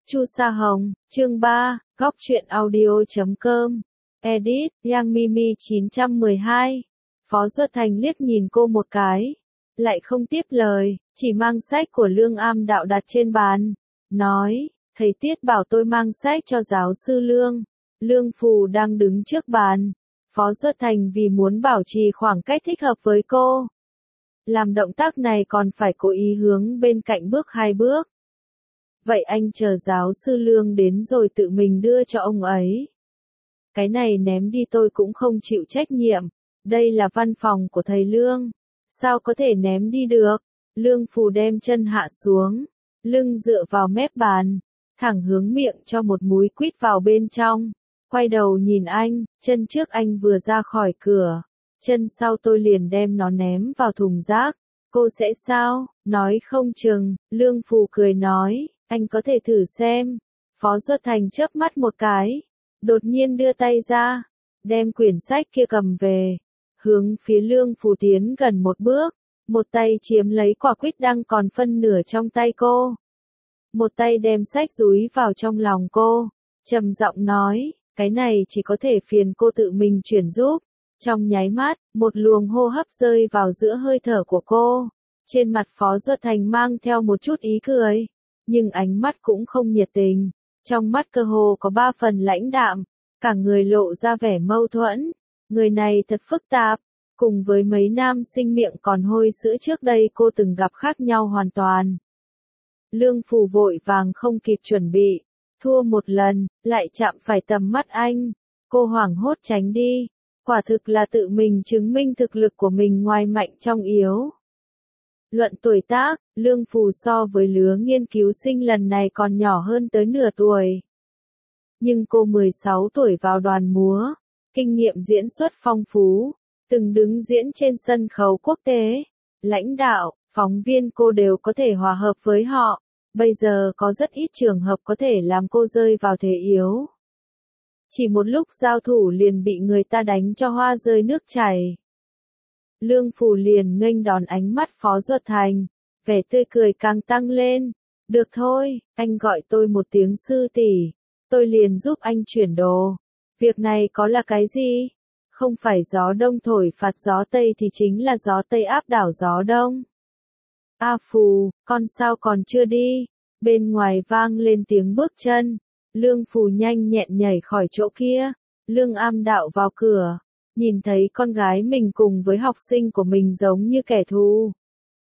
Chu Sa Hồng, chương 3, Góc truyện audio.com. Edit, Yang Mimi 912. Phó Duật Thành liếc nhìn cô một cái, lại không tiếp lời, chỉ mang sách của Lương Am Đạo đặt trên bàn, nói, thầy Tiết bảo tôi mang sách cho giáo sư Lương. Lương Phù đang đứng trước bàn. Phó Duật Thành vì muốn bảo trì khoảng cách thích hợp với cô, làm động tác này còn phải cố ý hướng bên cạnh bước 2 bước. Vậy anh chờ giáo sư Lương đến rồi tự mình đưa cho ông ấy. Cái này ném đi tôi cũng không chịu trách nhiệm. Đây là văn phòng của thầy Lương. Sao có thể ném đi được? Lương Phù đem chân hạ xuống, lưng dựa vào mép bàn, thẳng hướng miệng cho một múi quýt vào bên trong. Quay đầu nhìn anh, chân trước anh vừa ra khỏi cửa, chân sau tôi liền đem nó ném vào thùng rác. Cô sẽ sao? Nói không chừng. Lương Phù cười nói, anh có thể thử xem. Phó Duật Thành chớp mắt một cái, đột nhiên đưa tay ra, đem quyển sách kia cầm về, hướng phía Lương Phù tiến gần một bước, một tay chiếm lấy quả quýt đang còn phân nửa trong tay cô, một tay đem sách dúi vào trong lòng cô, trầm giọng nói, cái này chỉ có thể phiền cô tự mình chuyển giúp. Trong nháy mắt, một luồng hô hấp rơi vào giữa hơi thở của cô, trên mặt Phó Duật Thành mang theo một chút ý cười, nhưng ánh mắt cũng không nhiệt tình, trong mắt cơ hồ có 3 phần lãnh đạm, cả người lộ ra vẻ mâu thuẫn. Người này thật phức tạp, cùng với mấy nam sinh miệng còn hôi sữa trước đây cô từng gặp khác nhau hoàn toàn. Lương Phù vội vàng không kịp chuẩn bị, thua một lần, lại chạm phải tầm mắt anh, cô hoảng hốt tránh đi, quả thực là tự mình chứng minh thực lực của mình ngoài mạnh trong yếu. Luận tuổi tác, Lương Phù so với lứa nghiên cứu sinh lần này còn nhỏ hơn tới nửa tuổi. Nhưng cô 16 tuổi vào đoàn múa, kinh nghiệm diễn xuất phong phú, từng đứng diễn trên sân khấu quốc tế, lãnh đạo, phóng viên cô đều có thể hòa hợp với họ, bây giờ có rất ít trường hợp có thể làm cô rơi vào thế yếu. Chỉ một lúc giao thủ liền bị người ta đánh cho hoa rơi nước chảy. Lương Phù liền nghênh đón ánh mắt Phó Duật Thành, vẻ tươi cười càng tăng lên. Được thôi, anh gọi tôi một tiếng sư tỷ, tôi liền giúp anh chuyển đồ. Việc này có là cái gì? Không phải gió đông thổi phạt gió tây thì chính là gió tây áp đảo gió đông. A Phù, con sao còn chưa đi? Bên ngoài vang lên tiếng bước chân. Lương Phù nhanh nhẹn nhảy khỏi chỗ kia. Lương Am Đạo vào cửa, nhìn thấy con gái mình cùng với học sinh của mình giống như kẻ thù,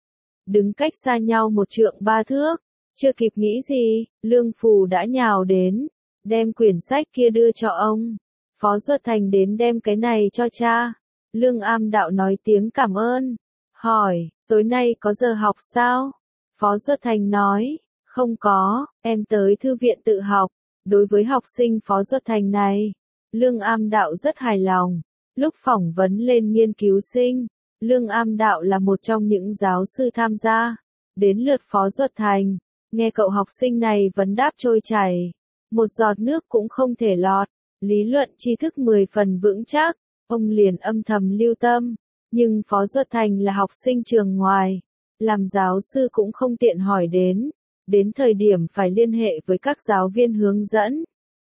đứng cách xa nhau 1 trượng 3 thước, chưa kịp nghĩ gì, Lương Phù đã nhào đến, đem quyển sách kia đưa cho ông. Phó Duật Thành đến đem cái này cho cha. Lương Am Đạo nói tiếng cảm ơn, hỏi, tối nay có giờ học sao? Phó Duật Thành nói, không có, em tới thư viện tự học. Đối với học sinh Phó Duật Thành này, Lương Am Đạo rất hài lòng. Lúc phỏng vấn lên nghiên cứu sinh, Lương Am Đạo là một trong những giáo sư tham gia. Đến lượt Phó Duật Thành, nghe cậu học sinh này vấn đáp trôi chảy, một giọt nước cũng không thể lọt, lý luận tri thức 10 phần vững chắc, ông liền âm thầm lưu tâm. Nhưng Phó Duật Thành là học sinh trường ngoài, làm giáo sư cũng không tiện hỏi đến thời điểm phải liên hệ với các giáo viên hướng dẫn.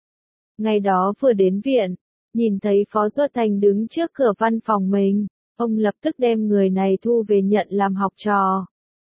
Ngày đó vừa đến viện, nhìn thấy Phó Duật Thành đứng trước cửa văn phòng mình, ông lập tức đem người này thu về nhận làm học trò.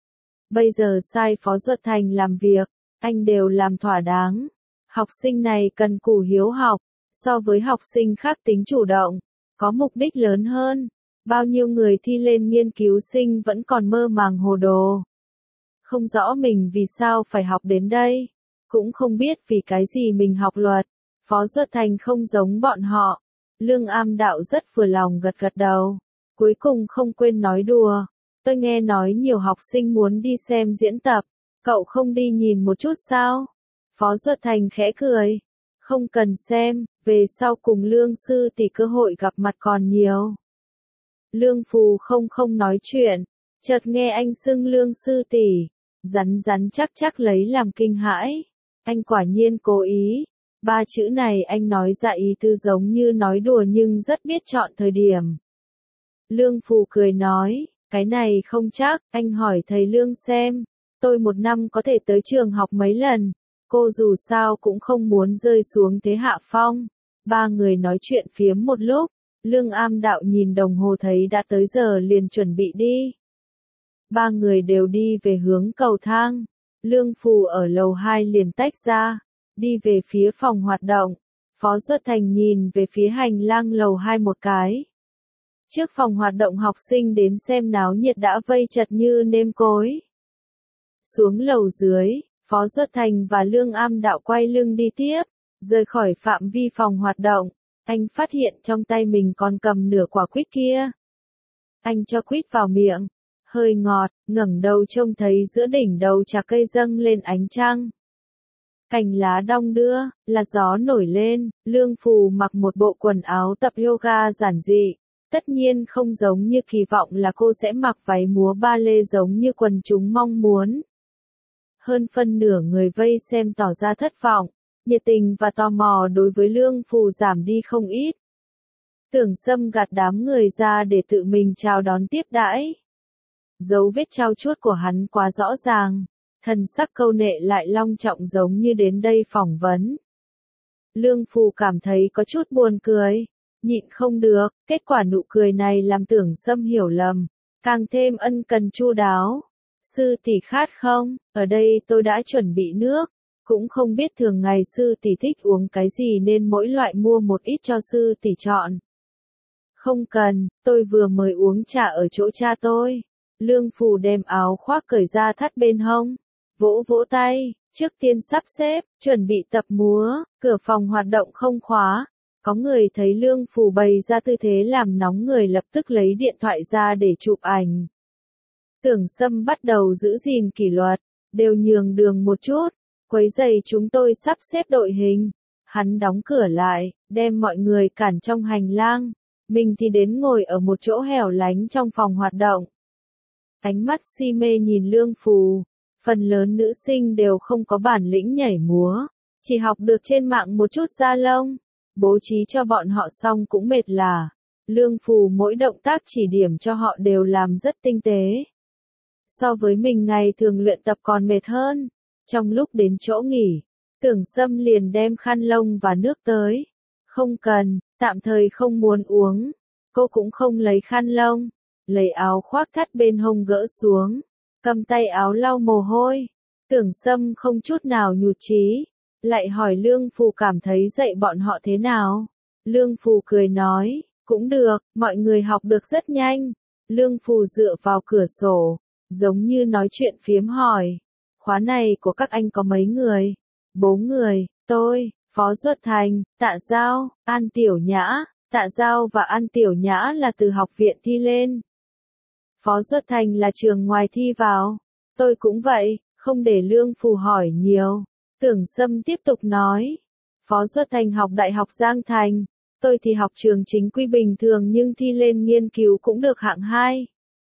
Bây giờ sai Phó Duật Thành làm việc, anh đều làm thỏa đáng. Học sinh này cần cù hiếu học, so với học sinh khác tính chủ động, có mục đích lớn hơn. Bao nhiêu người thi lên nghiên cứu sinh vẫn còn mơ màng hồ đồ, không rõ mình vì sao phải học đến đây, cũng không biết vì cái gì mình học luật. Phó Duật Thành không giống bọn họ. Lương Am Đạo rất vừa lòng gật gật đầu, cuối cùng không quên nói đùa, tôi nghe nói nhiều học sinh muốn đi xem diễn tập, cậu không đi nhìn một chút sao? Phó Duật Thành khẽ cười, không cần xem, về sau cùng Lương sư tỷ cơ hội gặp mặt còn nhiều. Lương Phù không nói chuyện, chợt nghe anh xưng Lương sư tỷ, rắn chắc lấy làm kinh hãi. Anh quả nhiên cố ý. 3 chữ này anh nói ra ý tư giống như nói đùa nhưng rất biết chọn thời điểm. Lương Phù cười nói, cái này không chắc, anh hỏi thầy Lương xem, tôi 1 năm có thể tới trường học mấy lần, cô dù sao cũng không muốn rơi xuống thế hạ phong. Ba người nói chuyện phiếm một lúc, Lương Am Đạo nhìn đồng hồ thấy đã tới giờ liền chuẩn bị đi. Ba người đều đi về hướng cầu thang. Lương Phù ở lầu 2 liền tách ra, đi về phía phòng hoạt động. Phó Duật Thành nhìn về phía hành lang lầu 2 một cái. Trước phòng hoạt động học sinh đến xem náo nhiệt đã vây chật như nêm cối. Xuống lầu dưới, Phó Duật Thành và Lương Am Đạo quay lưng đi tiếp, rời khỏi phạm vi phòng hoạt động. Anh phát hiện trong tay mình còn cầm nửa quả quýt kia. Anh cho quýt vào miệng, hơi ngọt, ngẩng đầu trông thấy giữa đỉnh đầu trà cây dâng lên ánh trăng. Cành lá đong đưa, là gió nổi lên, Lương Phù mặc một bộ quần áo tập yoga giản dị. Tất nhiên không giống như kỳ vọng là cô sẽ mặc váy múa ba lê giống như quần chúng mong muốn. Hơn phân nửa người vây xem tỏ ra thất vọng, nhiệt tình và tò mò đối với Lương Phù giảm đi không ít. Tưởng Sâm gạt đám người ra để tự mình chào đón tiếp đãi. Dấu vết trao chuốt của hắn quá rõ ràng, thần sắc câu nệ lại long trọng giống như đến đây phỏng vấn. Lương Phù cảm thấy có chút buồn cười, nhịn không được, kết quả nụ cười này làm Tưởng Sâm hiểu lầm, càng thêm ân cần chu đáo. Sư tỷ khát không? Ở đây tôi đã chuẩn bị nước, cũng không biết thường ngày sư tỷ thích uống cái gì nên mỗi loại mua một ít cho sư tỷ chọn. Không cần, tôi vừa mới uống trà ở chỗ cha tôi. Lương Phù đem áo khoác cởi ra thắt bên hông, vỗ vỗ tay, trước tiên sắp xếp, chuẩn bị tập múa, cửa phòng hoạt động không khóa. Có người thấy Lương Phù bày ra tư thế làm nóng người lập tức lấy điện thoại ra để chụp ảnh. Tưởng Sâm bắt đầu giữ gìn kỷ luật, đều nhường đường một chút, quấy rầy chúng tôi sắp xếp đội hình. Hắn đóng cửa lại, đem mọi người cản trong hành lang, mình thì đến ngồi ở một chỗ hẻo lánh trong phòng hoạt động. Ánh mắt si mê nhìn Lương Phù, phần lớn nữ sinh đều không có bản lĩnh nhảy múa, chỉ học được trên mạng một chút da lông, bố trí cho bọn họ xong cũng mệt lả. Lương Phù mỗi động tác chỉ điểm cho họ đều làm rất tinh tế. So với mình ngày thường luyện tập còn mệt hơn. Trong lúc đến chỗ nghỉ, Tưởng Sâm liền đem khăn lông và nước tới. Không cần, tạm thời không muốn uống. Cô cũng không lấy khăn lông, lấy áo khoác thắt bên hông gỡ xuống, cầm tay áo lau mồ hôi. Tưởng Sâm không chút nào nhụt chí, lại hỏi Lương Phù cảm thấy dạy bọn họ thế nào. Lương Phù cười nói, cũng được, mọi người học được rất nhanh. Lương Phù dựa vào cửa sổ, giống như nói chuyện phiếm hỏi, khóa này của các anh có mấy người? 4 người, tôi, Phó Duật Thành, Tạ Giao, An Tiểu Nhã. Tạ Giao và An Tiểu Nhã là từ học viện thi lên. Phó Duật Thành là trường ngoài thi vào. Tôi cũng vậy, không để Lương Phù hỏi nhiều. Tưởng Sâm tiếp tục nói. Phó Duật Thành học Đại học Giang Thành. Tôi thì học trường chính quy bình thường nhưng thi lên nghiên cứu cũng được hạng 2.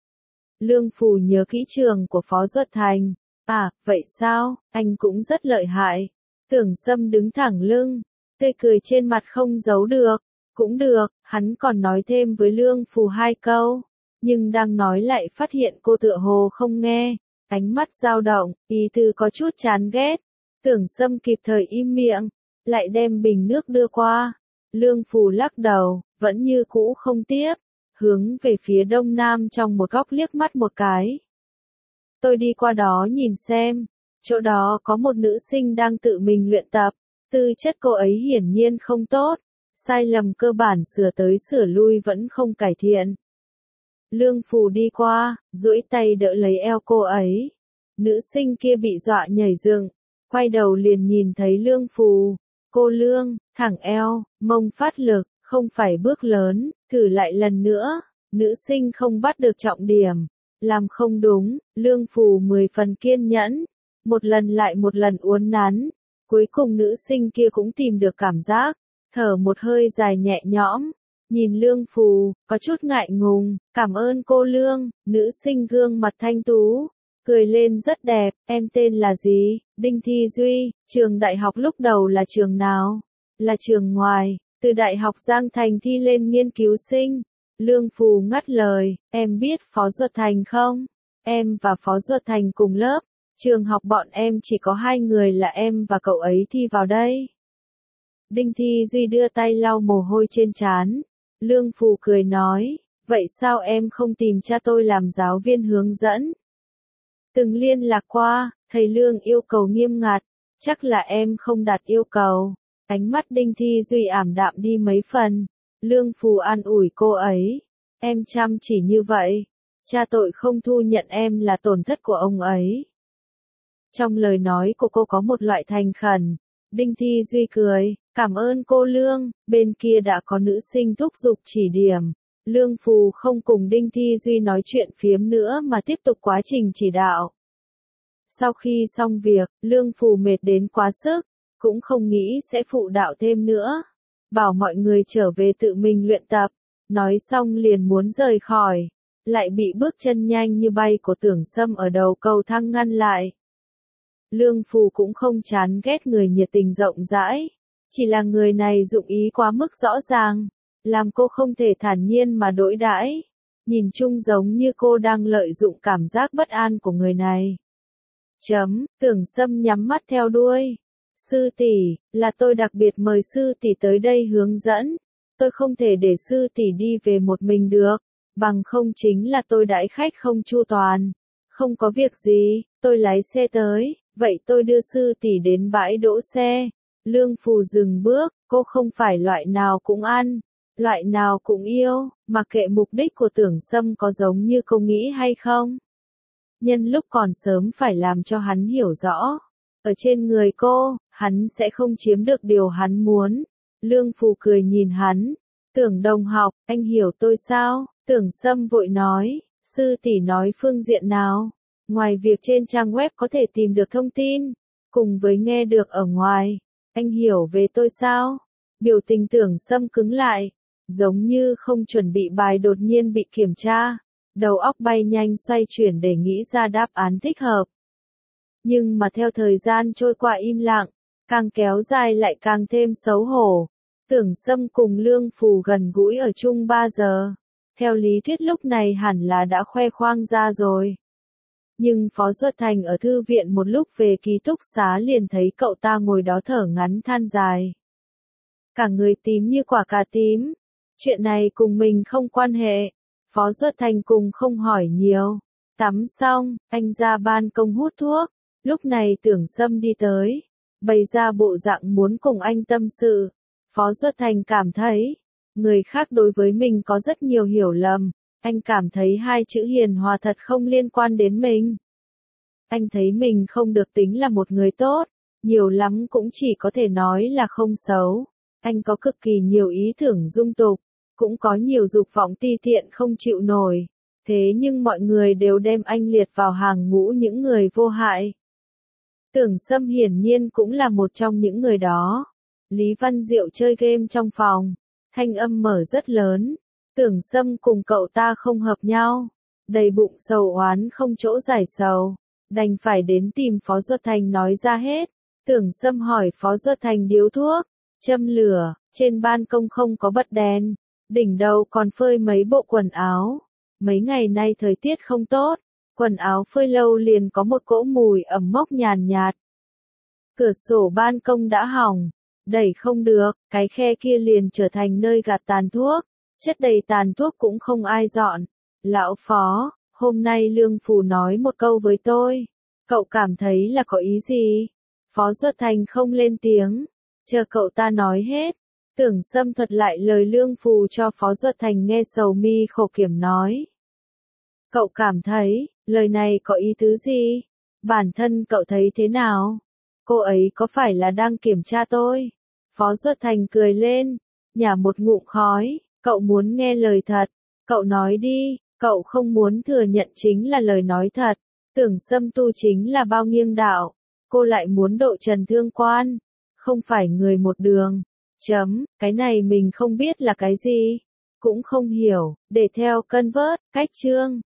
Lương Phù nhớ kỹ trường của Phó Duật Thành. À, vậy sao, anh cũng rất lợi hại. Tưởng Sâm đứng thẳng lưng, tươi cười trên mặt không giấu được. Cũng được, hắn còn nói thêm với Lương Phù 2 câu. Nhưng đang nói lại phát hiện cô tựa hồ không nghe. Ánh mắt dao động, ý tứ có chút chán ghét. Tưởng Sâm kịp thời im miệng, lại đem bình nước đưa qua. Lương Phù lắc đầu, vẫn như cũ không tiếp, hướng về phía đông nam trong một góc liếc mắt một cái. Tôi đi qua đó nhìn xem, chỗ đó có một nữ sinh đang tự mình luyện tập, tư chất cô ấy hiển nhiên không tốt, sai lầm cơ bản sửa tới sửa lui vẫn không cải thiện. Lương Phù đi qua, duỗi tay đỡ lấy eo cô ấy. Nữ sinh kia bị dọa nhảy dựng, quay đầu liền nhìn thấy Lương Phù. Cô Lương, thẳng eo, mông phát lực, không phải bước lớn, thử lại lần nữa. Nữ sinh không bắt được trọng điểm, làm không đúng. Lương Phù 10 phần kiên nhẫn, một lần lại một lần uốn nắn. Cuối cùng nữ sinh kia cũng tìm được cảm giác, thở một hơi dài nhẹ nhõm. Nhìn Lương Phù, có chút ngại ngùng, cảm ơn cô Lương. Nữ sinh gương mặt thanh tú, cười lên rất đẹp. Em tên là gì? Đinh Thi Duy. Trường đại học lúc đầu là trường nào? Là trường ngoài, từ Đại học Giang Thành thi lên nghiên cứu sinh. Lương Phù ngắt lời, em biết Phó Duật Thành không? Em và Phó Duật Thành cùng lớp, Trường học bọn em chỉ có 2 người là em và cậu ấy thi vào đây. Đinh Thi Duy đưa tay lau mồ hôi trên trán. Lương Phù cười nói, vậy sao em không tìm cha tôi làm giáo viên hướng dẫn? Từng liên lạc qua, thầy Lương yêu cầu nghiêm ngặt, chắc là em không đạt yêu cầu. Ánh mắt Đinh Thi Duy ảm đạm đi mấy phần. Lương Phù an ủi cô ấy, em chăm chỉ như vậy, cha tội không thu nhận em là tổn thất của ông ấy. Trong lời nói của cô có một loại thành khẩn. Đinh Thi Duy cười, cảm ơn cô Lương, bên kia đã có nữ sinh thúc giục chỉ điểm. Lương Phù không cùng Đinh Thi Duy nói chuyện phiếm nữa mà tiếp tục quá trình chỉ đạo. Sau khi xong việc, Lương Phù mệt đến quá sức, cũng không nghĩ sẽ phụ đạo thêm nữa. Bảo mọi người trở về tự mình luyện tập, nói xong liền muốn rời khỏi, lại bị bước chân nhanh như bay của Tưởng Sâm ở đầu cầu thang ngăn lại. Lương Phù cũng không chán ghét người nhiệt tình rộng rãi, chỉ là người này dụng ý quá mức rõ ràng, làm cô không thể thản nhiên mà đối đãi, nhìn chung giống như cô đang lợi dụng cảm giác bất an của người này. Tưởng Sâm nhắm mắt theo đuôi. Sư tỷ, là tôi đặc biệt mời sư tỷ tới đây hướng dẫn, tôi không thể để sư tỷ đi về một mình được, bằng không chính là tôi đãi khách không chu toàn. Không có việc gì, tôi lái xe tới, vậy tôi đưa sư tỷ đến bãi đỗ xe. Lương Phù dừng bước, cô không phải loại nào cũng ăn, loại nào cũng yêu, mặc kệ mục đích của Tưởng Sâm có giống như cô nghĩ hay không. Nhân lúc còn sớm phải làm cho hắn hiểu rõ, ở trên người cô, hắn sẽ không chiếm được điều hắn muốn. Lương Phù cười nhìn hắn, Tưởng đồng học, anh hiểu tôi sao? Tưởng Sâm vội nói, sư tỷ nói phương diện nào? Ngoài việc trên trang web có thể tìm được thông tin, cùng với nghe được ở ngoài, anh hiểu về tôi sao? Biểu tình Tưởng Sâm cứng lại, giống như không chuẩn bị bài đột nhiên bị kiểm tra, đầu óc bay nhanh xoay chuyển để nghĩ ra đáp án thích hợp. Nhưng mà theo thời gian trôi qua im lặng, càng kéo dài lại càng thêm xấu hổ. Tưởng Sâm cùng Lương Phù gần gũi ở chung 3 giờ. Theo lý thuyết lúc này hẳn là đã khoe khoang ra rồi. Nhưng Phó Duật Thành ở thư viện một lúc về ký túc xá liền thấy cậu ta ngồi đó thở ngắn than dài. Cả người tím như quả cà tím. Chuyện này cùng mình không quan hệ. Phó Duật Thành cùng không hỏi nhiều. Tắm xong, anh ra ban công hút thuốc. Lúc này Tưởng Sâm đi tới, bày ra bộ dạng muốn cùng anh tâm sự. Phó Duật Thành cảm thấy, người khác đối với mình có rất nhiều hiểu lầm. Anh cảm thấy 2 chữ hiền hòa thật không liên quan đến mình. Anh thấy mình không được tính là một người tốt, nhiều lắm cũng chỉ có thể nói là không xấu. Anh có cực kỳ nhiều ý tưởng dung tục, cũng có nhiều dục vọng ti tiện không chịu nổi. Thế nhưng mọi người đều đem anh liệt vào hàng ngũ những người vô hại. Tưởng Sâm hiển nhiên cũng là một trong những người đó. Lý Văn Diệu chơi game trong phòng, thanh âm mở rất lớn. Tưởng Sâm cùng cậu ta không hợp nhau, đầy bụng sầu oán không chỗ giải sầu, đành phải đến tìm Phó Duật Thành nói ra hết. Tưởng Sâm hỏi Phó Duật Thành điếu thuốc, châm lửa, trên ban công không có bật đèn, đỉnh đầu còn phơi mấy bộ quần áo. Mấy ngày nay thời tiết không tốt, quần áo phơi lâu liền có một cỗ mùi ẩm mốc nhàn nhạt. Cửa sổ ban công đã hỏng, đẩy không được, cái khe kia liền trở thành nơi gạt tàn thuốc, chất đầy tàn thuốc cũng không ai dọn. Lão Phó, hôm nay Lương Phù nói một câu với tôi, cậu cảm thấy là có ý gì? Phó Duật Thành không lên tiếng, chờ cậu ta nói hết. Tưởng Sâm thuật lại lời Lương Phù cho Phó Duật Thành nghe sầu mi khổ kiểm nói. Cậu cảm thấy, lời này có ý tứ gì? Bản thân cậu thấy thế nào? Cô ấy có phải là đang kiểm tra tôi? Phó Duật Thành cười lên, nhả một ngụm khói, cậu muốn nghe lời thật, cậu nói đi, cậu không muốn thừa nhận chính là lời nói thật. Tưởng Sâm tu chính là bao nghiêng đạo, cô lại muốn độ trần thương quan, không phải người một đường. Cái này mình không biết là cái gì, cũng không hiểu, để theo cân vớt, cách chương.